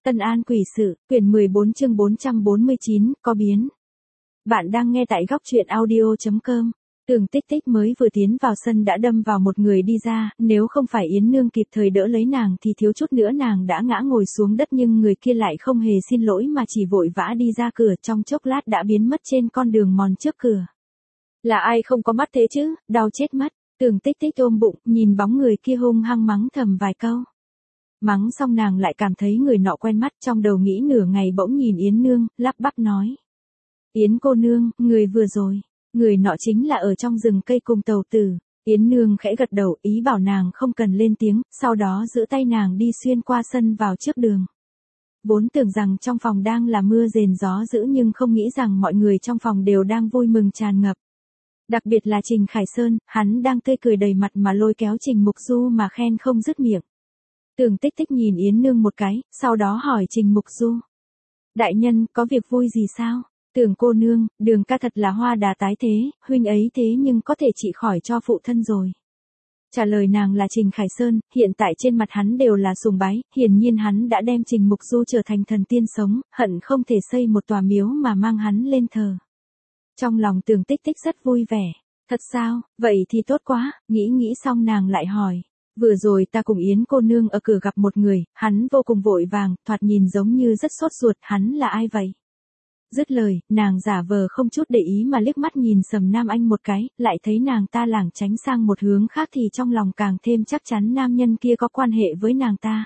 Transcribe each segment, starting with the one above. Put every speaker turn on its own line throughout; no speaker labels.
Tân An quỷ sự, quyển 14 chương 449, có biến. Bạn đang nghe tại góc truyện audio.com. Tưởng Tích Tích mới vừa tiến vào sân đã đâm vào một người đi ra, nếu không phải Yến Nương kịp thời đỡ lấy nàng thì thiếu chút nữa nàng đã ngã ngồi xuống đất, nhưng người kia lại không hề xin lỗi mà chỉ vội vã đi ra cửa, trong chốc lát đã biến mất trên con đường mòn trước cửa. Là ai không có mắt thế chứ, đau chết mất. Tưởng Tích Tích ôm bụng, nhìn bóng người kia hung hăng mắng thầm vài câu. Mắng xong nàng lại cảm thấy người nọ quen mắt, trong đầu nghĩ nửa ngày bỗng nhìn Yến Nương, lắp bắp nói. Yến cô nương, người vừa rồi, người nọ chính là ở trong rừng cây cùng tàu tử. Yến Nương khẽ gật đầu, ý bảo nàng không cần lên tiếng, sau đó giữ tay nàng đi xuyên qua sân vào trước đường. Vốn tưởng rằng trong phòng đang là mưa rền gió dữ, nhưng không nghĩ rằng mọi người trong phòng đều đang vui mừng tràn ngập. Đặc biệt là Trình Khải Sơn, hắn đang tươi cười đầy mặt mà lôi kéo Trình Mục Du mà khen không dứt miệng. Tưởng Tích Tích nhìn Yến Nương một cái, sau đó hỏi Trình Mục Du. Đại nhân, có việc vui gì sao? Tưởng cô nương, Đường ca thật là hoa đà tái thế, huynh ấy thế nhưng có thể trị khỏi cho phụ thân rồi. Trả lời nàng là Trình Khải Sơn, hiện tại trên mặt hắn đều là sùng bái, hiển nhiên hắn đã đem Trình Mục Du trở thành thần tiên sống, hận không thể xây một tòa miếu mà mang hắn lên thờ. Trong lòng Tưởng Tích Tích rất vui vẻ. Thật sao, vậy thì tốt quá, nghĩ xong nàng lại hỏi. Vừa rồi ta cùng Yến cô nương ở cửa gặp một người, hắn vô cùng vội vàng, thoạt nhìn giống như rất sốt ruột, hắn là ai vậy? Dứt lời, nàng giả vờ không chút để ý mà liếc mắt nhìn Sầm Nam Anh một cái, lại thấy nàng ta lảng tránh sang một hướng khác thì trong lòng càng thêm chắc chắn nam nhân kia có quan hệ với nàng ta.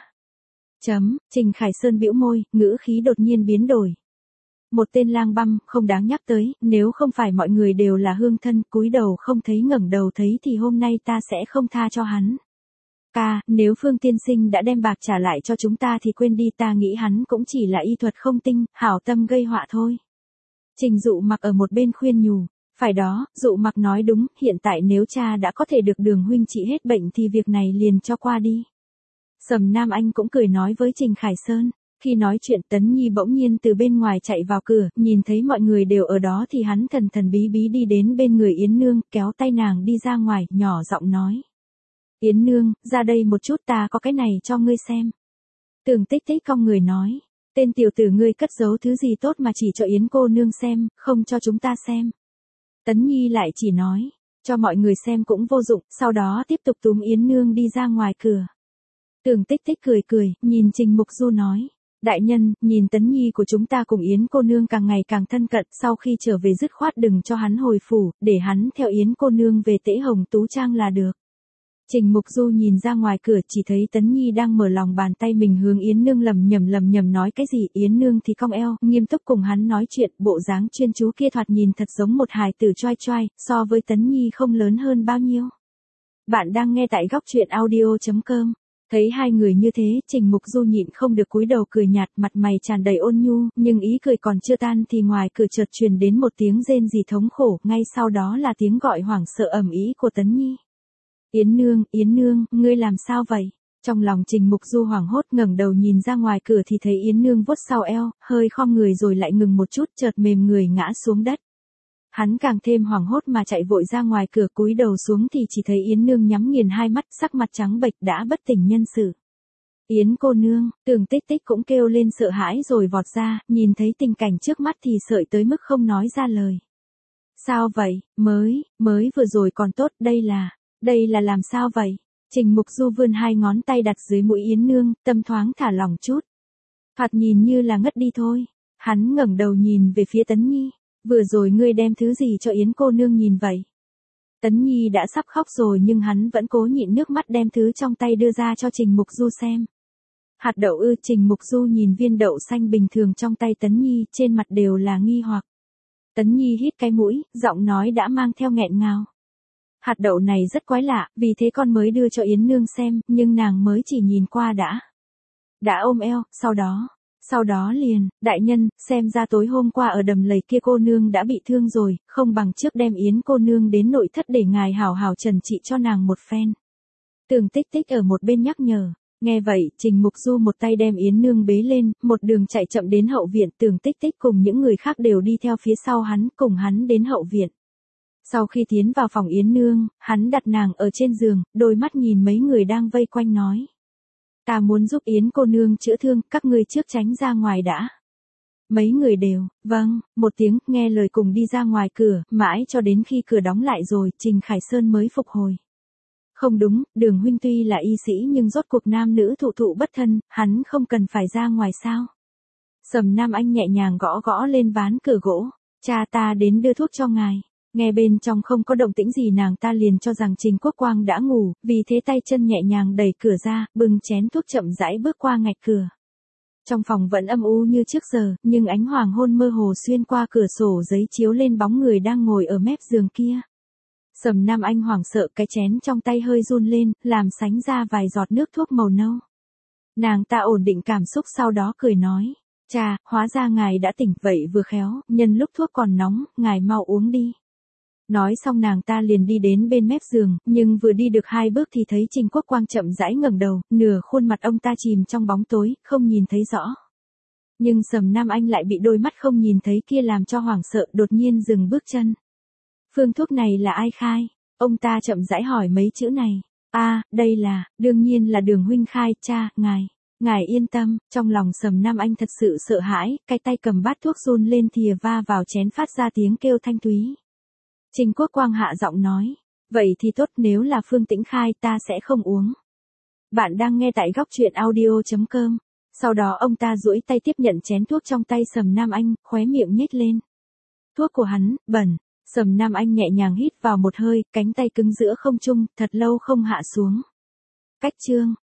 Trình Khải Sơn bĩu môi, ngữ khí đột nhiên biến đổi. Một tên lang băm, không đáng nhắc tới, nếu không phải mọi người đều là hương thân, cúi đầu không thấy ngẩng đầu thấy thì hôm nay ta sẽ không tha cho hắn. Ca, nếu Phương tiên sinh đã đem bạc trả lại cho chúng ta thì quên đi, ta nghĩ hắn cũng chỉ là y thuật không tinh, hảo tâm gây họa thôi. Trình Dụ Mặc ở một bên khuyên nhủ. Phải đó, Dụ Mặc nói đúng, hiện tại nếu cha đã có thể được Đường huynh trị hết bệnh thì việc này liền cho qua đi. Sầm Nam Anh cũng cười nói với Trình Khải Sơn. Khi nói chuyện Tấn Nhi bỗng nhiên từ bên ngoài chạy vào cửa, nhìn thấy mọi người đều ở đó thì hắn thần bí bí đi đến bên người Yến Nương, kéo tay nàng đi ra ngoài, nhỏ giọng nói. Yến Nương, ra đây một chút, ta có cái này cho ngươi xem. Tưởng Tích Tích cong người nói. Tên tiểu tử ngươi cất giấu thứ gì tốt mà chỉ cho Yến cô nương xem, không cho chúng ta xem. Tấn Nhi lại chỉ nói. Cho mọi người xem cũng vô dụng, sau đó tiếp tục túm Yến Nương đi ra ngoài cửa. Tưởng Tích Tích cười, nhìn Trình Mục Du nói. Đại nhân, nhìn Tấn Nhi của chúng ta cùng Yến cô nương càng ngày càng thân cận, sau khi trở về dứt khoát đừng cho hắn hồi phủ, để hắn theo Yến cô nương về Tễ Hồng Tú Trang là được. Trình Mục Du nhìn ra ngoài cửa chỉ thấy Tấn Nhi đang mở lòng bàn tay mình hướng Yến Nương lầm nhầm nói cái gì. Yến Nương thì cong eo, nghiêm túc cùng hắn nói chuyện, bộ dáng chuyên chú kia thoạt nhìn thật giống một hài tử choai, so với Tấn Nhi không lớn hơn bao nhiêu. Bạn đang nghe tại góc truyện audio.com. Thấy hai người như thế, Trình Mục Du nhịn không được cúi đầu cười nhạt, mặt mày tràn đầy ôn nhu, nhưng ý cười còn chưa tan thì ngoài cửa chợt truyền đến một tiếng rên rỉ thống khổ, ngay sau đó là tiếng gọi hoảng sợ ầm ĩ của Tấn Nhi. Yến Nương, ngươi làm sao vậy? Trong lòng Trình Mục Du hoảng hốt, ngẩng đầu nhìn ra ngoài cửa thì thấy Yến Nương vuốt sau eo, hơi khom người rồi lại ngừng một chút, chợt mềm người ngã xuống đất. Hắn càng thêm hoảng hốt mà chạy vội ra ngoài cửa, cúi đầu xuống thì chỉ thấy Yến Nương nhắm nghiền hai mắt, sắc mặt trắng bệch đã bất tỉnh nhân sự. Yến cô nương, Tưởng Tích Tích cũng kêu lên sợ hãi rồi vọt ra, nhìn thấy tình cảnh trước mắt thì sợi tới mức không nói ra lời. Sao vậy, mới vừa rồi còn tốt, đây là làm sao vậy? Trình Mục Du vươn hai ngón tay đặt dưới mũi Yến Nương, tâm thoáng thả lỏng chút. Thoạt nhìn như là ngất đi thôi. Hắn ngẩng đầu nhìn về phía Tấn Nhi. Vừa rồi ngươi đem thứ gì cho Yến cô nương nhìn vậy? Tấn Nhi đã sắp khóc rồi nhưng hắn vẫn cố nhịn nước mắt đem thứ trong tay đưa ra cho Trình Mục Du xem. Hạt đậu ư? Trình Mục Du nhìn viên đậu xanh bình thường trong tay Tấn Nhi, trên mặt đều là nghi hoặc. Tấn Nhi hít cái mũi, giọng nói đã mang theo nghẹn ngào. Hạt đậu này rất quái lạ, vì thế con mới đưa cho Yến Nương xem, nhưng nàng mới chỉ nhìn qua đã ôm eo, sau đó liền, đại nhân, xem ra tối hôm qua ở đầm lầy kia cô nương đã bị thương rồi, không bằng trước đem Yến cô nương đến nội thất để ngài hảo hảo trần trị cho nàng một phen. Tưởng Tích Tích ở một bên nhắc nhở. Nghe vậy, Trình Mục Du một tay đem Yến Nương bế lên, một đường chạy chậm đến hậu viện. Tưởng Tích Tích cùng những người khác đều đi theo phía sau hắn, cùng hắn đến hậu viện. Sau khi tiến vào phòng Yến Nương, hắn đặt nàng ở trên giường, đôi mắt nhìn mấy người đang vây quanh nói. Ta muốn giúp Yến cô nương chữa thương, các ngươi trước tránh ra ngoài đã. Mấy người đều, vâng, một tiếng, nghe lời cùng đi ra ngoài cửa, mãi cho đến khi cửa đóng lại rồi, Trình Khải Sơn mới phục hồi. Không đúng, Đường huynh tuy là y sĩ nhưng rốt cuộc nam nữ thụ thụ bất thân, hắn không cần phải ra ngoài sao. Sầm Nam Anh nhẹ nhàng gõ gõ lên ván cửa gỗ, cha ta đến đưa thuốc cho ngài. Nghe bên trong không có động tĩnh gì nàng ta liền cho rằng Trình Quốc Quang đã ngủ, vì thế tay chân nhẹ nhàng đẩy cửa ra, bưng chén thuốc chậm rãi bước qua ngạch cửa. Trong phòng vẫn âm u như trước giờ, nhưng ánh hoàng hôn mơ hồ xuyên qua cửa sổ giấy chiếu lên bóng người đang ngồi ở mép giường kia. Sầm Nam Anh hoảng sợ, cái chén trong tay hơi run lên, làm sánh ra vài giọt nước thuốc màu nâu. Nàng ta ổn định cảm xúc sau đó cười nói, cha, hóa ra ngài đã tỉnh, vậy vừa khéo, nhân lúc thuốc còn nóng, ngài mau uống đi. Nói xong nàng ta liền đi đến bên mép giường, nhưng vừa đi được 2 bước thì thấy Trình Quốc Quang chậm rãi ngẩng đầu, nửa khuôn mặt ông ta chìm trong bóng tối, không nhìn thấy rõ. Nhưng Sầm Nam Anh lại bị đôi mắt không nhìn thấy kia làm cho hoảng sợ, đột nhiên dừng bước chân. Phương thuốc này là ai khai? Ông ta chậm rãi hỏi mấy chữ này. Đây là, đương nhiên là Đường huynh khai, cha, ngài yên tâm. Trong lòng Sầm Nam Anh thật sự sợ hãi, cái tay cầm bát thuốc run lên thìa va vào chén phát ra tiếng kêu thanh túy. Trình Quốc Quang hạ giọng nói, vậy thì tốt, nếu là Phương Tĩnh khai ta sẽ không uống. Bạn đang nghe tại góc truyện audio.com. Sau đó ông ta duỗi tay tiếp nhận chén thuốc trong tay Sầm Nam Anh, khóe miệng nhếch lên. Thuốc của hắn, bẩn. Sầm Nam Anh nhẹ nhàng hít vào một hơi, cánh tay cứng giữa không trung, thật lâu không hạ xuống. Cách chương